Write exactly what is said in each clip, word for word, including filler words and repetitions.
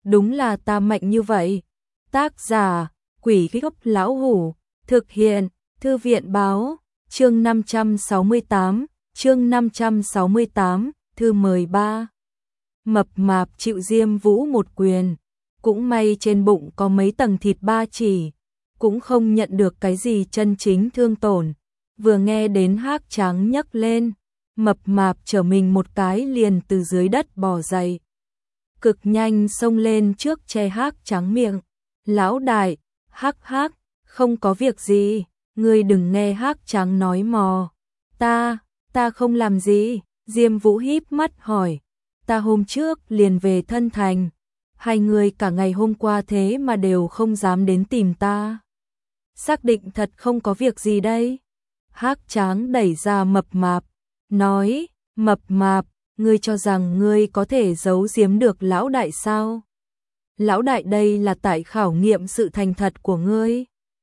đúng là ta mạnh như vậy. Tác giả, Quỷ Gốc Lão Hủ, thực hiện, Thư viện báo, chương năm trăm sáu mươi tám, chương năm trăm sáu mươi tám, thư mười ba. Mập mạp chịu Diêm Vũ một quyền, cũng may trên bụng có mấy tầng thịt ba chỉ, cũng không nhận được cái gì chân chính thương tổn. Vừa nghe đến Hắc Trắng nhấc lên, mập mạp trở mình một cái liền từ dưới đất bò dậy. Cực nhanh xông lên trước che Hắc Trắng miệng. Lão đại, hắc hắc, không có việc gì, ngươi đừng nghe Hắc Trắng nói mò. Ta, ta không làm gì, Diêm Vũ híp mắt hỏi. Ta hôm trước liền về Thân Thành, hai người cả ngày hôm qua thế mà đều không dám đến tìm ta. Xác định thật không có việc gì đây. Hắc Trắng đẩy ra mập mạp, nói, mập mạp, ngươi cho rằng ngươi có thể giấu giếm được lão đại sao? Lão đại đây là tại khảo nghiệm sự thành thật của ngươi.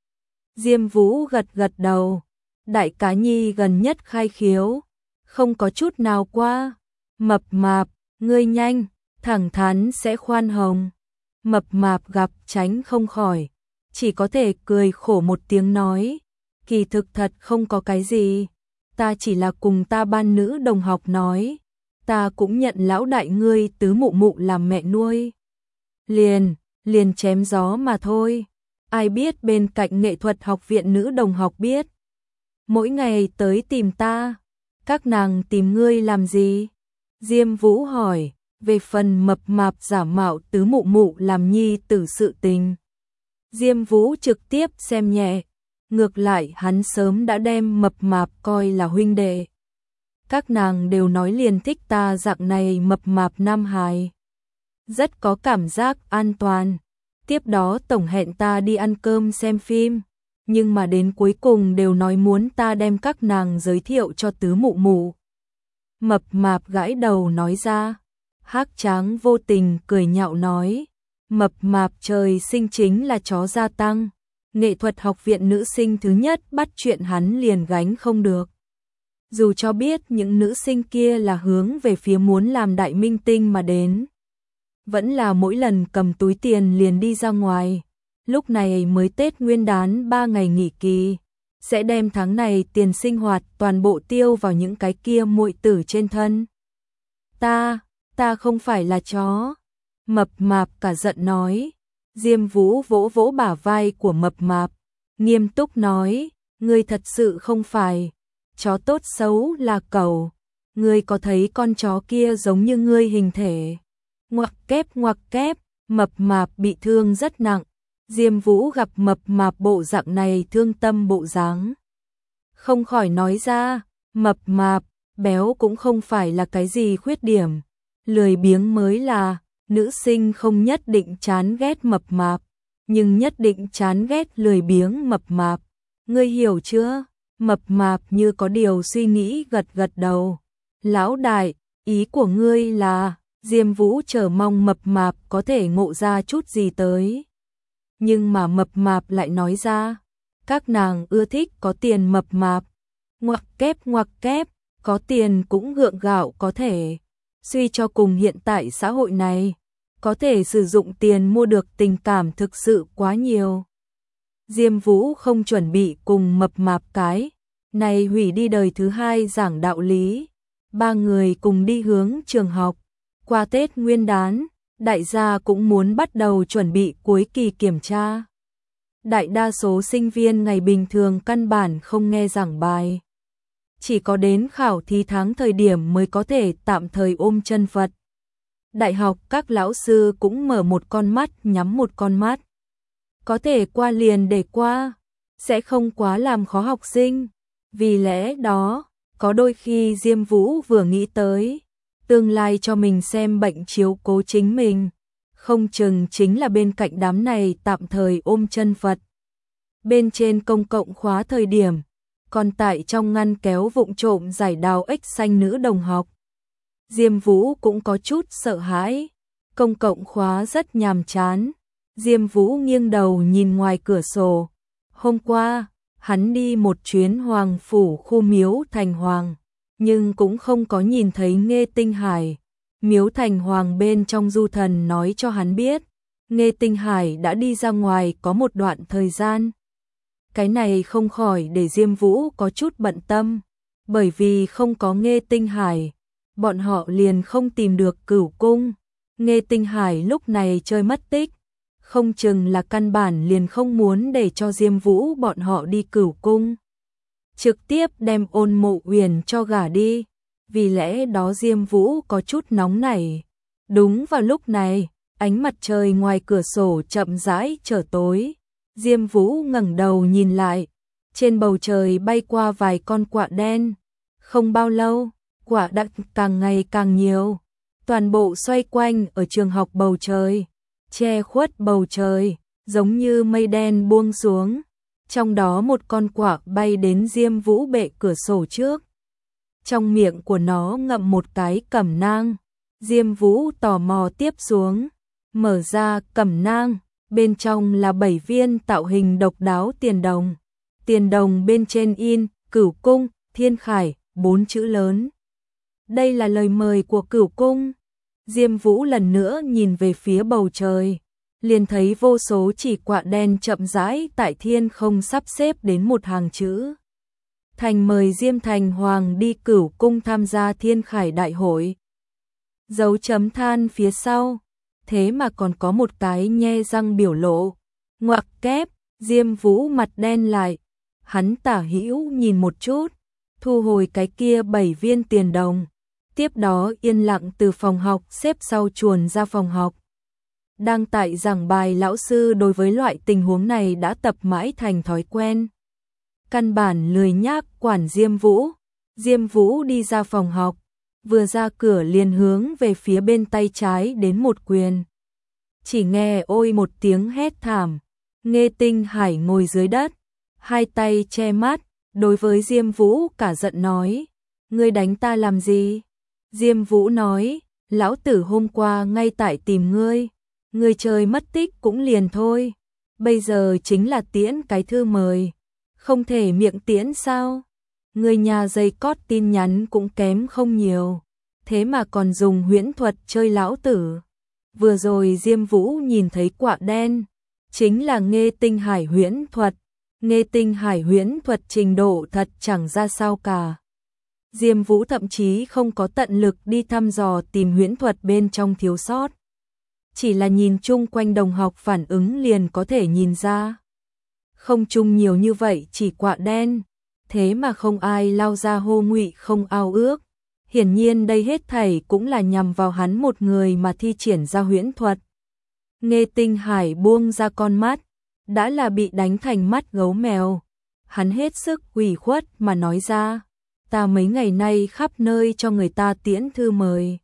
Diêm Vũ gật gật đầu, đại cá nhi gần nhất khai khiếu, không có chút nào qua. Mập mạp, ngươi nhanh, thẳng thắn sẽ khoan hồng. Mập mạp gặp tránh không khỏi, chỉ có thể cười khổ một tiếng nói, kỳ thực thật không có cái gì, ta chỉ là cùng ta ban nữ đồng học nói, ta cũng nhận lão đại ngươi tứ mụ mụ làm mẹ nuôi. Liền, liền chém gió mà thôi, ai biết bên cạnh nghệ thuật học viện nữ đồng học biết. Mỗi ngày tới tìm ta, các nàng tìm ngươi làm gì? Diêm Vũ hỏi, về phần mập mạp giả mạo tứ mụ mụ làm nhi tử sự tình. Diêm Vũ trực tiếp xem nhẹ, ngược lại hắn sớm đã đem mập mạp coi là huynh đệ. Các nàng đều nói liền thích ta dạng này mập mạp nam hài. Rất có cảm giác an toàn. Tiếp đó tổng hẹn ta đi ăn cơm xem phim, nhưng mà đến cuối cùng đều nói muốn ta đem các nàng giới thiệu cho tứ mụ mụ. Mập mạp gãi đầu nói ra. Hắc Trắng vô tình cười nhạo nói, mập mạp trời sinh chính là chó gia tăng, nghệ thuật học viện nữ sinh thứ nhất bắt chuyện hắn liền gánh không được. Dù cho biết những nữ sinh kia là hướng về phía muốn làm đại minh tinh mà đến, vẫn là mỗi lần cầm túi tiền liền đi ra ngoài. Lúc này mới Tết Nguyên đán ba ngày nghỉ kỳ, sẽ đem tháng này tiền sinh hoạt toàn bộ tiêu vào những cái kia muội tử trên thân. Ta, ta không phải là chó. Mập mạp cả giận nói. Diêm Vũ vỗ vỗ bả vai của mập mạp, nghiêm túc nói, ngươi thật sự không phải. Chó tốt xấu là cẩu. Ngươi có thấy con chó kia giống như ngươi hình thể? Ngoặc kép ngoặc kép, mập mạp bị thương rất nặng. Diêm Vũ gặp mập mạp bộ dạng này thương tâm bộ dáng, không khỏi nói ra, mập mạp, béo cũng không phải là cái gì khuyết điểm, lười biếng mới là. Nữ sinh không nhất định chán ghét mập mạp, nhưng nhất định chán ghét lười biếng mập mạp. Ngươi hiểu chưa? Mập mạp như có điều suy nghĩ gật gật đầu. Lão đại, ý của ngươi là? Diêm Vũ chờ mong mập mạp có thể ngộ ra chút gì tới. Nhưng mà mập mạp lại nói ra, các nàng ưa thích có tiền mập mạp. Ngoặc kép ngoặc kép, có tiền cũng gượng gạo có thể. Suy cho cùng hiện tại xã hội này, có thể sử dụng tiền mua được tình cảm thực sự quá nhiều. Diêm Vũ không chuẩn bị cùng mập mạp cái này hủy đi đời thứ hai giảng đạo lý. Ba người cùng đi hướng trường học. Qua Tết Nguyên đán, đại gia cũng muốn bắt đầu chuẩn bị cuối kỳ kiểm tra. Đại đa số sinh viên ngày bình thường căn bản không nghe giảng bài. Chỉ có đến khảo thí tháng thời điểm mới có thể tạm thời ôm chân Phật. Đại học các lão sư cũng mở một con mắt nhắm một con mắt. Có thể qua liền để qua, sẽ không quá làm khó học sinh. Vì lẽ đó, có đôi khi Diêm Vũ vừa nghĩ tới tương lai cho mình xem bệnh chiếu cố chính mình, không chừng chính là bên cạnh đám này tạm thời ôm chân Phật. Bên trên công cộng khóa thời điểm, còn tại trong ngăn kéo vụng trộm giải đào ếch xanh nữ đồng học. Diêm Vũ cũng có chút sợ hãi, công cộng khóa rất nhàm chán. Diêm Vũ nghiêng đầu nhìn ngoài cửa sổ. Hôm qua, hắn đi một chuyến Hoàng phủ khu Miếu Thành Hoàng, nhưng cũng không có nhìn thấy Nghê Tinh Hải. Miếu Thành Hoàng bên trong du thần nói cho hắn biết, Nghê Tinh Hải đã đi ra ngoài có một đoạn thời gian. Cái này không khỏi để Diêm Vũ có chút bận tâm, bởi vì không có Nghê Tinh Hải, bọn họ liền không tìm được Cửu Cung. Nghê Tinh Hải lúc này chơi mất tích, không chừng là căn bản liền không muốn để cho Diêm Vũ bọn họ đi Cửu Cung, trực tiếp đem Ôn Mộ Uyển cho gả đi, vì lẽ đó Diêm Vũ có chút nóng nảy. Đúng vào lúc này, ánh mặt trời ngoài cửa sổ chậm rãi trở tối, Diêm Vũ ngẩng đầu nhìn lại, trên bầu trời bay qua vài con quạ đen, không bao lâu, quạ đã càng ngày càng nhiều, toàn bộ xoay quanh ở trường học bầu trời, che khuất bầu trời, giống như mây đen buông xuống. Trong đó một con quạ bay đến Diêm Vũ bệ cửa sổ trước. Trong miệng của nó ngậm một cái cẩm nang. Diêm Vũ tò mò tiếp xuống, mở ra cẩm nang, bên trong là bảy viên tạo hình độc đáo tiền đồng. Tiền đồng bên trên in Cửu Cung, Thiên Khải, bốn chữ lớn. Đây là lời mời của Cửu Cung. Diêm Vũ lần nữa nhìn về phía bầu trời, liền thấy vô số chỉ quạ đen chậm rãi tại thiên không sắp xếp đến một hàng chữ. Thành mời Diêm Thành Hoàng đi Cửu Cung tham gia Thiên Khải đại hội. Dấu chấm than phía sau, thế mà còn có một cái nhe răng biểu lộ. Ngoặc kép, Diêm Vũ mặt đen lại, hắn tả hữu nhìn một chút, thu hồi cái kia bảy viên tiền đồng. Tiếp đó yên lặng từ phòng học xếp sau chuồn ra phòng học. Đang tại giảng bài lão sư đối với loại tình huống này đã tập mãi thành thói quen. Căn bản lười nhác quản Diêm Vũ. Diêm Vũ đi ra phòng học, vừa ra cửa liền hướng về phía bên tay trái đến một quyền. Chỉ nghe ôi một tiếng hét thảm, Nghê Tinh Hải ngồi dưới đất, hai tay che mắt, đối với Diêm Vũ cả giận nói, ngươi đánh ta làm gì? Diêm Vũ nói, lão tử hôm qua ngay tại tìm ngươi, ngươi chơi mất tích cũng liền thôi, bây giờ chính là tiễn cái thư mời, không thể miệng tiễn sao? Ngươi nhà dây cót tin nhắn cũng kém không nhiều, thế mà còn dùng huyễn thuật chơi lão tử. Vừa rồi Diêm Vũ nhìn thấy quạ đen, chính là Nghê Tinh Hải huyễn thuật, Nghê Tinh Hải huyễn thuật trình độ thật chẳng ra sao cả. Diêm Vũ thậm chí không có tận lực đi thăm dò tìm huyễn thuật bên trong thiếu sót. Chỉ là nhìn chung quanh đồng học phản ứng liền có thể nhìn ra. Không chung nhiều như vậy chỉ quạ đen, thế mà không ai lao ra hô ngụy không ao ước. Hiển nhiên đây hết thảy cũng là nhằm vào hắn một người mà thi triển ra huyễn thuật. Nghê Tinh Hải buông ra con mắt, đã là bị đánh thành mắt gấu mèo. Hắn hết sức ủy khuất mà nói ra, ta mấy ngày nay khắp nơi cho người ta tiễn thư mời.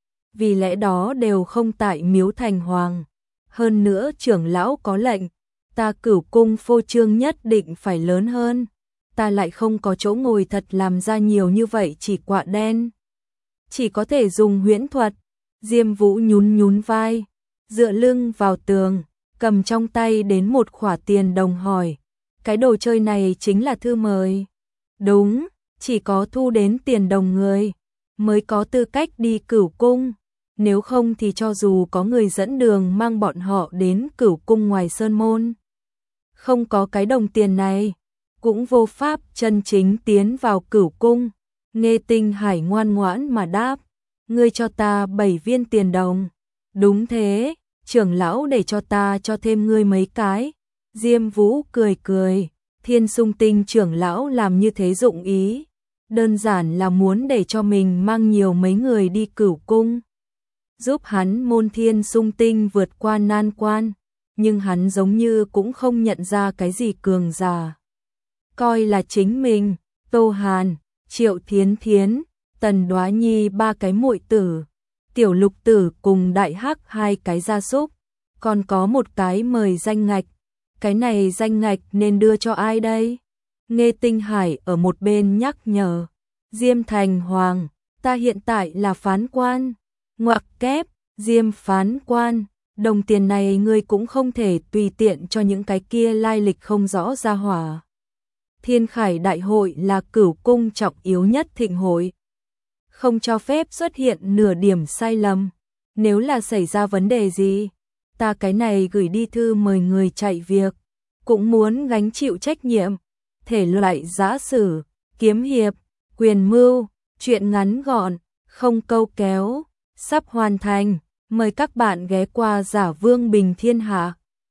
Vì lẽ đó đều không tại Miếu Thành Hoàng. Hơn nữa trưởng lão có lệnh, ta Cửu Cung phô trương nhất định phải lớn hơn. Ta lại không có chỗ ngồi thật làm ra nhiều như vậy chỉ quạ đen. Chỉ có thể dùng huyễn thuật. Diêm Vũ nhún nhún vai, dựa lưng vào tường, cầm trong tay đến một khỏa tiền đồng hỏi, cái đồ chơi này chính là thư mời? Đúng, chỉ có thu đến tiền đồng người mới có tư cách đi Cửu Cung, nếu không thì cho dù có người dẫn đường mang bọn họ đến Cửu Cung ngoài sơn môn, không có cái đồng tiền này cũng vô pháp chân chính tiến vào Cửu Cung. Nghê Tinh Hải ngoan ngoãn mà đáp, ngươi cho ta bảy viên tiền đồng. Đúng thế, trưởng lão để cho ta cho thêm ngươi mấy cái. Diêm Vũ cười cười, Thiên Sung Tinh trưởng lão làm như thế dụng ý, đơn giản là muốn để cho mình mang nhiều mấy người đi Cửu Cung, giúp hắn môn Thiên Sung Tinh vượt qua nan quan, nhưng hắn giống như cũng không nhận ra cái gì cường giả. Coi là chính mình, Tô Hàn, Triệu Thiến Thiến, Tần Đoá Nhi ba cái muội tử, Tiểu Lục Tử cùng Đại Hắc hai cái gia súc, còn có một cái mời danh ngạch. Cái này danh ngạch nên đưa cho ai đây? Nghê Tinh Hải ở một bên nhắc nhở. Diêm Thành Hoàng, ta hiện tại là phán quan. Ngoặc kép, Diêm phán quan, đồng tiền này ngươi cũng không thể tùy tiện cho những cái kia lai lịch không rõ ra hỏa. Thiên Khải đại hội là Cửu Cung trọng yếu nhất thịnh hội, không cho phép xuất hiện nửa điểm sai lầm. Nếu là xảy ra vấn đề gì, ta cái này gửi đi thư mời người chạy việc, cũng muốn gánh chịu trách nhiệm. Thể loại giã sử, kiếm hiệp, quyền mưu, truyện ngắn gọn, không câu kéo, sắp hoàn thành. Mời các bạn ghé qua Giả Vương Bình Thiên Hạ.